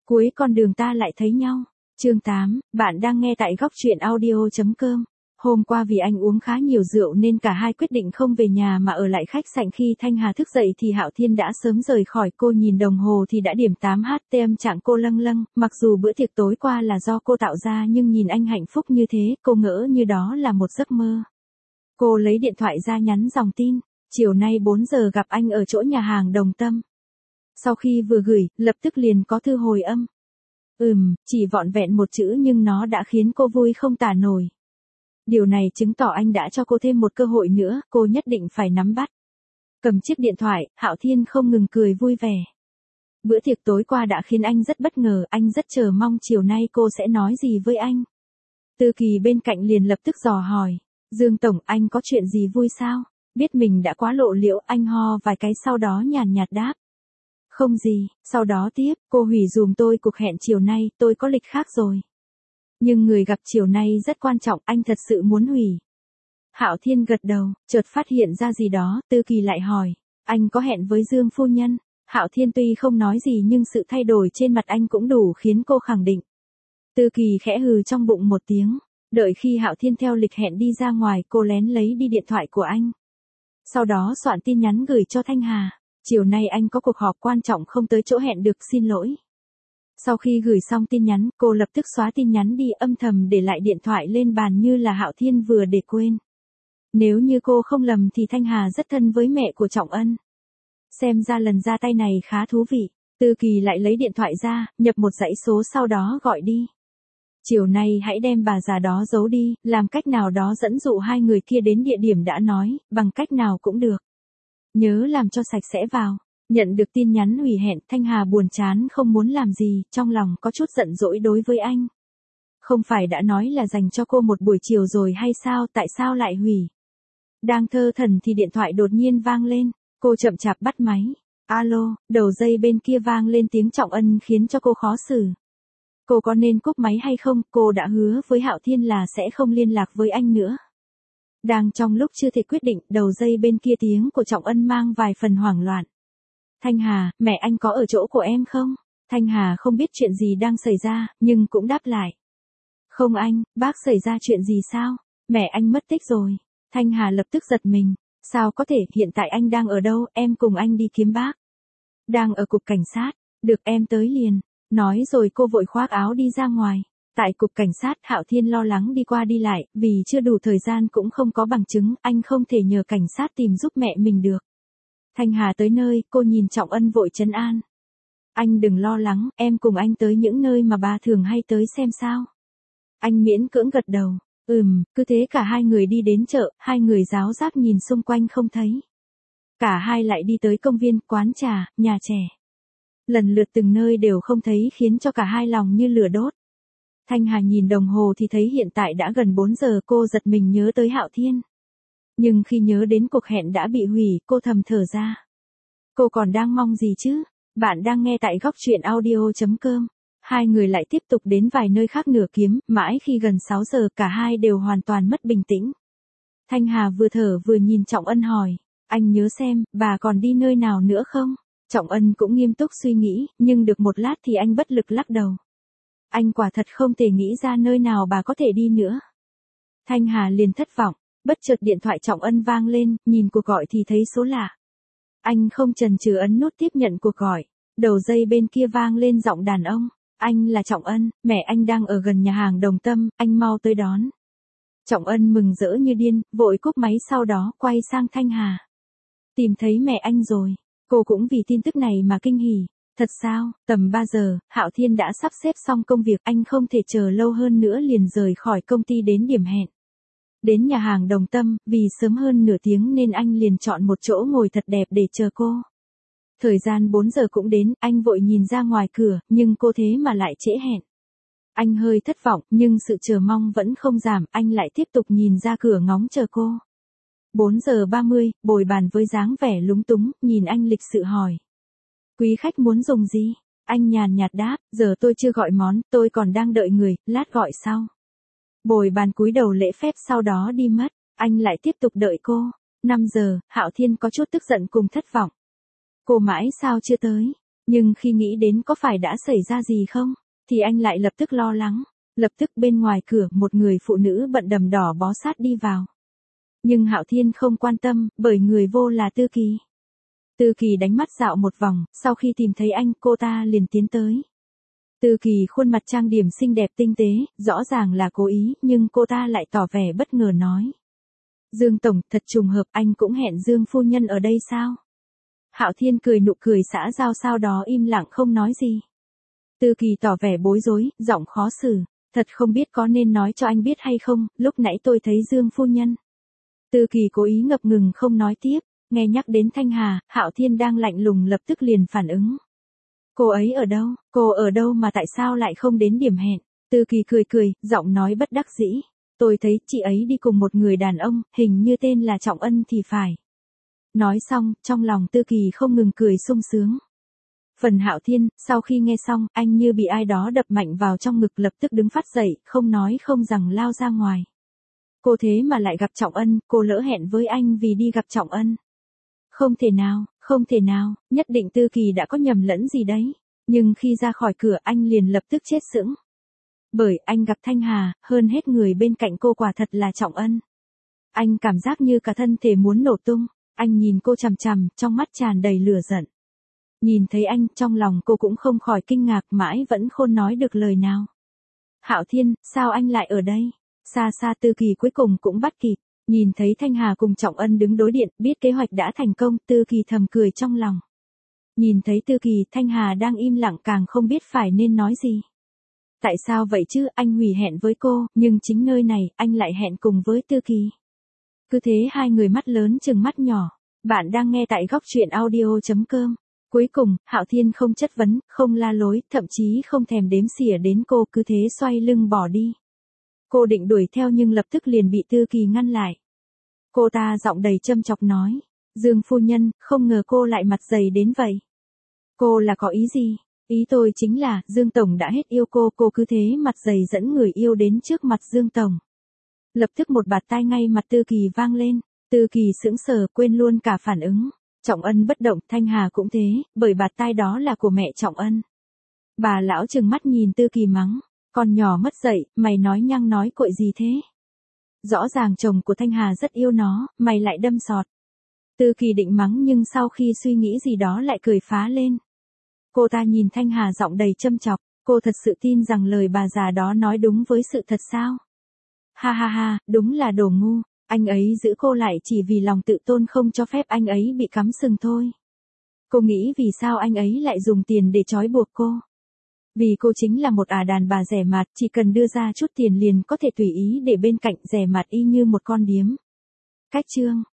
Cuối con đường ta lại thấy nhau. Chương 8, bạn đang nghe tại góc truyện audio.com. Hôm qua vì anh uống khá nhiều rượu nên cả hai quyết định không về nhà mà ở lại khách sạn. Khi Thanh Hà thức dậy thì Hạo Thiên đã sớm rời khỏi. Cô nhìn đồng hồ thì đã điểm 8h, tâm trạng cô lâng lâng, mặc dù bữa tiệc tối qua là do cô tạo ra nhưng nhìn anh hạnh phúc như thế, cô ngỡ như đó là một giấc mơ. Cô lấy điện thoại ra nhắn dòng tin, chiều nay 4 giờ gặp anh ở chỗ nhà hàng Đồng Tâm. Sau khi vừa gửi, lập tức liền có thư hồi âm. Chỉ vọn vẹn một chữ nhưng nó đã khiến cô vui không tả nổi. Điều này chứng tỏ anh đã cho cô thêm một cơ hội nữa, cô nhất định phải nắm bắt. Cầm chiếc điện thoại, Hạo Thiên không ngừng cười vui vẻ. Bữa tiệc tối qua đã khiến anh rất bất ngờ, anh rất chờ mong chiều nay cô sẽ nói gì với anh. Tư Kỳ bên cạnh liền lập tức dò hỏi, Dương Tổng, anh có chuyện gì vui sao? Biết mình đã quá lộ liễu, anh ho vài cái sau đó nhàn nhạt đáp. Không gì, sau đó tiếp, cô hủy dùm tôi cuộc hẹn chiều nay, tôi có lịch khác rồi. Nhưng người gặp chiều nay rất quan trọng, anh thật sự muốn hủy. Hạo Thiên gật đầu, chợt phát hiện ra gì đó, Tư Kỳ lại hỏi, anh có hẹn với Dương phu nhân? Hạo Thiên tuy không nói gì nhưng sự thay đổi trên mặt anh cũng đủ khiến cô khẳng định. Tư Kỳ khẽ hừ trong bụng một tiếng, đợi khi Hạo Thiên theo lịch hẹn đi ra ngoài, cô lén lấy đi điện thoại của anh. Sau đó soạn tin nhắn gửi cho Thanh Hà. Chiều nay anh có cuộc họp quan trọng không tới chỗ hẹn được, xin lỗi. Sau khi gửi xong tin nhắn, cô lập tức xóa tin nhắn đi, âm thầm để lại điện thoại lên bàn như là Hạo Thiên vừa để quên. Nếu như cô không lầm thì Thanh Hà rất thân với mẹ của Trọng Ân. Xem ra lần ra tay này khá thú vị. Tư Kỳ lại lấy điện thoại ra, nhập một dãy số sau đó gọi đi. Chiều nay hãy đem bà già đó giấu đi, làm cách nào đó dẫn dụ hai người kia đến địa điểm đã nói, bằng cách nào cũng được. Nhớ làm cho sạch sẽ vào. Nhận được tin nhắn hủy hẹn, Thanh Hà buồn chán không muốn làm gì, trong lòng có chút giận dỗi đối với anh. Không phải đã nói là dành cho cô một buổi chiều rồi hay sao, tại sao lại hủy? Đang thơ thẩn thì điện thoại đột nhiên vang lên, cô chậm chạp bắt máy. Alo, đầu dây bên kia vang lên tiếng Trọng Ân khiến cho cô khó xử. Cô có nên cúp máy hay không? Cô đã hứa với Hạo Thiên là sẽ không liên lạc với anh nữa. Đang trong lúc chưa thể quyết định, đầu dây bên kia tiếng của Trọng Ân mang vài phần hoảng loạn. Thanh Hà, mẹ anh có ở chỗ của em không? Thanh Hà không biết chuyện gì đang xảy ra, nhưng cũng đáp lại. Không anh, bác xảy ra chuyện gì sao? Mẹ anh mất tích rồi. Thanh Hà lập tức giật mình. Sao có thể, hiện tại anh đang ở đâu, em cùng anh đi kiếm bác. Đang ở cục cảnh sát, được em tới liền. Nói rồi cô vội khoác áo đi ra ngoài. Tại cục cảnh sát, Hạo Thiên lo lắng đi qua đi lại, vì chưa đủ thời gian cũng không có bằng chứng, anh không thể nhờ cảnh sát tìm giúp mẹ mình được. Thanh Hà tới nơi, cô nhìn Trọng Ân vội trấn an. Anh đừng lo lắng, em cùng anh tới những nơi mà bà thường hay tới xem sao. Anh miễn cưỡng gật đầu. Cứ thế cả hai người đi đến chợ, hai người giáo giác nhìn xung quanh không thấy. Cả hai lại đi tới công viên, quán trà, nhà trẻ. Lần lượt từng nơi đều không thấy khiến cho cả hai lòng như lửa đốt. Thanh Hà nhìn đồng hồ thì thấy hiện tại đã gần 4 giờ, cô giật mình nhớ tới Hạo Thiên. Nhưng khi nhớ đến cuộc hẹn đã bị hủy, cô thầm thở ra. Cô còn đang mong gì chứ? Bạn đang nghe tại góc truyện audio.com. Hai người lại tiếp tục đến vài nơi khác nửa kiếm, mãi khi gần 6 giờ cả hai đều hoàn toàn mất bình tĩnh. Thanh Hà vừa thở vừa nhìn Trọng Ân hỏi, anh nhớ xem, bà còn đi nơi nào nữa không? Trọng Ân cũng nghiêm túc suy nghĩ, nhưng được một lát thì anh bất lực lắc đầu. Anh quả thật không thể nghĩ ra nơi nào bà có thể đi nữa. Thanh Hà liền thất vọng, bất chợt điện thoại Trọng Ân vang lên, nhìn cuộc gọi thì thấy số lạ. Anh không chần chừ ấn nút tiếp nhận cuộc gọi, đầu dây bên kia vang lên giọng đàn ông. Anh là Trọng Ân, mẹ anh đang ở gần nhà hàng Đồng Tâm, anh mau tới đón. Trọng Ân mừng rỡ như điên, vội cúp máy sau đó quay sang Thanh Hà. Tìm thấy mẹ anh rồi, cô cũng vì tin tức này mà kinh hỉ. Thật sao, tầm 3 giờ, Hạo Thiên đã sắp xếp xong công việc, anh không thể chờ lâu hơn nữa liền rời khỏi công ty đến điểm hẹn. Đến nhà hàng Đồng Tâm, vì sớm hơn nửa tiếng nên anh liền chọn một chỗ ngồi thật đẹp để chờ cô. Thời gian 4 giờ cũng đến, anh vội nhìn ra ngoài cửa, nhưng cô thế mà lại trễ hẹn. Anh hơi thất vọng, nhưng sự chờ mong vẫn không giảm, anh lại tiếp tục nhìn ra cửa ngóng chờ cô. 4 giờ 30, bồi bàn với dáng vẻ lúng túng, nhìn anh lịch sự hỏi. Quý khách muốn dùng gì? Anh nhàn nhạt đáp, giờ tôi chưa gọi món, tôi còn đang đợi người, lát gọi sau. Bồi bàn cúi đầu lễ phép sau đó đi mất, anh lại tiếp tục đợi cô. 5 giờ, Hạo Thiên có chút tức giận cùng thất vọng. Cô mãi sao chưa tới? Nhưng khi nghĩ đến có phải đã xảy ra gì không, thì anh lại lập tức lo lắng. Lập tức bên ngoài cửa một người phụ nữ bận đầm đỏ bó sát đi vào. Nhưng Hạo Thiên không quan tâm, bởi người vô là Tư Kỳ. Tư Kỳ đánh mắt dạo một vòng, sau khi tìm thấy anh, cô ta liền tiến tới. Tư Kỳ khuôn mặt trang điểm xinh đẹp tinh tế, rõ ràng là cố ý, nhưng cô ta lại tỏ vẻ bất ngờ nói. Dương Tổng, thật trùng hợp, anh cũng hẹn Dương phu nhân ở đây sao? Hạo Thiên cười nụ cười xã giao, sau đó im lặng không nói gì. Tư Kỳ tỏ vẻ bối rối, giọng khó xử. Thật không biết có nên nói cho anh biết hay không, lúc nãy tôi thấy Dương phu nhân. Tư Kỳ cố ý ngập ngừng không nói tiếp, nghe nhắc đến Thanh Hà, Hạo Thiên đang lạnh lùng lập tức liền phản ứng. Cô ấy ở đâu? Cô ở đâu mà tại sao lại không đến điểm hẹn? Tư Kỳ cười cười, giọng nói bất đắc dĩ. Tôi thấy chị ấy đi cùng một người đàn ông, hình như tên là Trọng Ân thì phải. Nói xong, trong lòng Tư Kỳ không ngừng cười sung sướng. Phần Hạo Thiên, sau khi nghe xong, anh như bị ai đó đập mạnh vào trong ngực, lập tức đứng phát dậy, không nói không rằng lao ra ngoài. Cô thế mà lại gặp Trọng Ân, cô lỡ hẹn với anh vì đi gặp Trọng Ân. Không thể nào, nhất định Tư Kỳ đã có nhầm lẫn gì đấy. Nhưng khi ra khỏi cửa anh liền lập tức chết sững. Bởi anh gặp Thanh Hà, hơn hết người bên cạnh cô quả thật là Trọng Ân. Anh cảm giác như cả thân thể muốn nổ tung, anh nhìn cô chằm chằm, trong mắt tràn đầy lửa giận. Nhìn thấy anh, trong lòng cô cũng không khỏi kinh ngạc, mãi vẫn không nói được lời nào. Hạo Thiên, sao anh lại ở đây? Xa xa Tư Kỳ cuối cùng cũng bắt kịp, nhìn thấy Thanh Hà cùng Trọng Ân đứng đối điện, biết kế hoạch đã thành công, Tư Kỳ thầm cười trong lòng. Nhìn thấy Tư Kỳ, Thanh Hà đang im lặng càng không biết phải nên nói gì. Tại sao vậy chứ, anh hủy hẹn với cô, nhưng chính nơi này, anh lại hẹn cùng với Tư Kỳ. Cứ thế hai người mắt lớn chừng mắt nhỏ. Bạn đang nghe tại góc truyện audio.com. Cuối cùng, Hạo Thiên không chất vấn, không la lối, thậm chí không thèm đếm xỉa đến cô, cứ thế xoay lưng bỏ đi. Cô định đuổi theo nhưng lập tức liền bị Tư Kỳ ngăn lại. Cô ta giọng đầy châm chọc nói. Dương phu nhân, không ngờ cô lại mặt dày đến vậy. Cô là có ý gì? Ý tôi chính là, Dương Tổng đã hết yêu cô cứ thế mặt dày dẫn người yêu đến trước mặt Dương Tổng. Lập tức một bạt tai ngay mặt Tư Kỳ vang lên. Tư Kỳ sững sờ, quên luôn cả phản ứng. Trọng Ân bất động, Thanh Hà cũng thế, bởi bạt tai đó là của mẹ Trọng Ân. Bà lão trừng mắt nhìn Tư Kỳ mắng. Con nhỏ mất dạy, mày nói nhăng nói cội gì thế? Rõ ràng chồng của Thanh Hà rất yêu nó, mày lại đâm sọt. Tư Kỳ định mắng nhưng sau khi suy nghĩ gì đó lại cười phá lên. Cô ta nhìn Thanh Hà giọng đầy châm chọc, cô thật sự tin rằng lời bà già đó nói đúng với sự thật sao? Ha ha ha, đúng là đồ ngu, anh ấy giữ cô lại chỉ vì lòng tự tôn không cho phép anh ấy bị cắm sừng thôi. Cô nghĩ vì sao anh ấy lại dùng tiền để trói buộc cô? Vì cô chính là một đàn bà rẻ mạt, chỉ cần đưa ra chút tiền liền có thể tùy ý để bên cạnh rẻ mạt y như một con điếm. Cách chương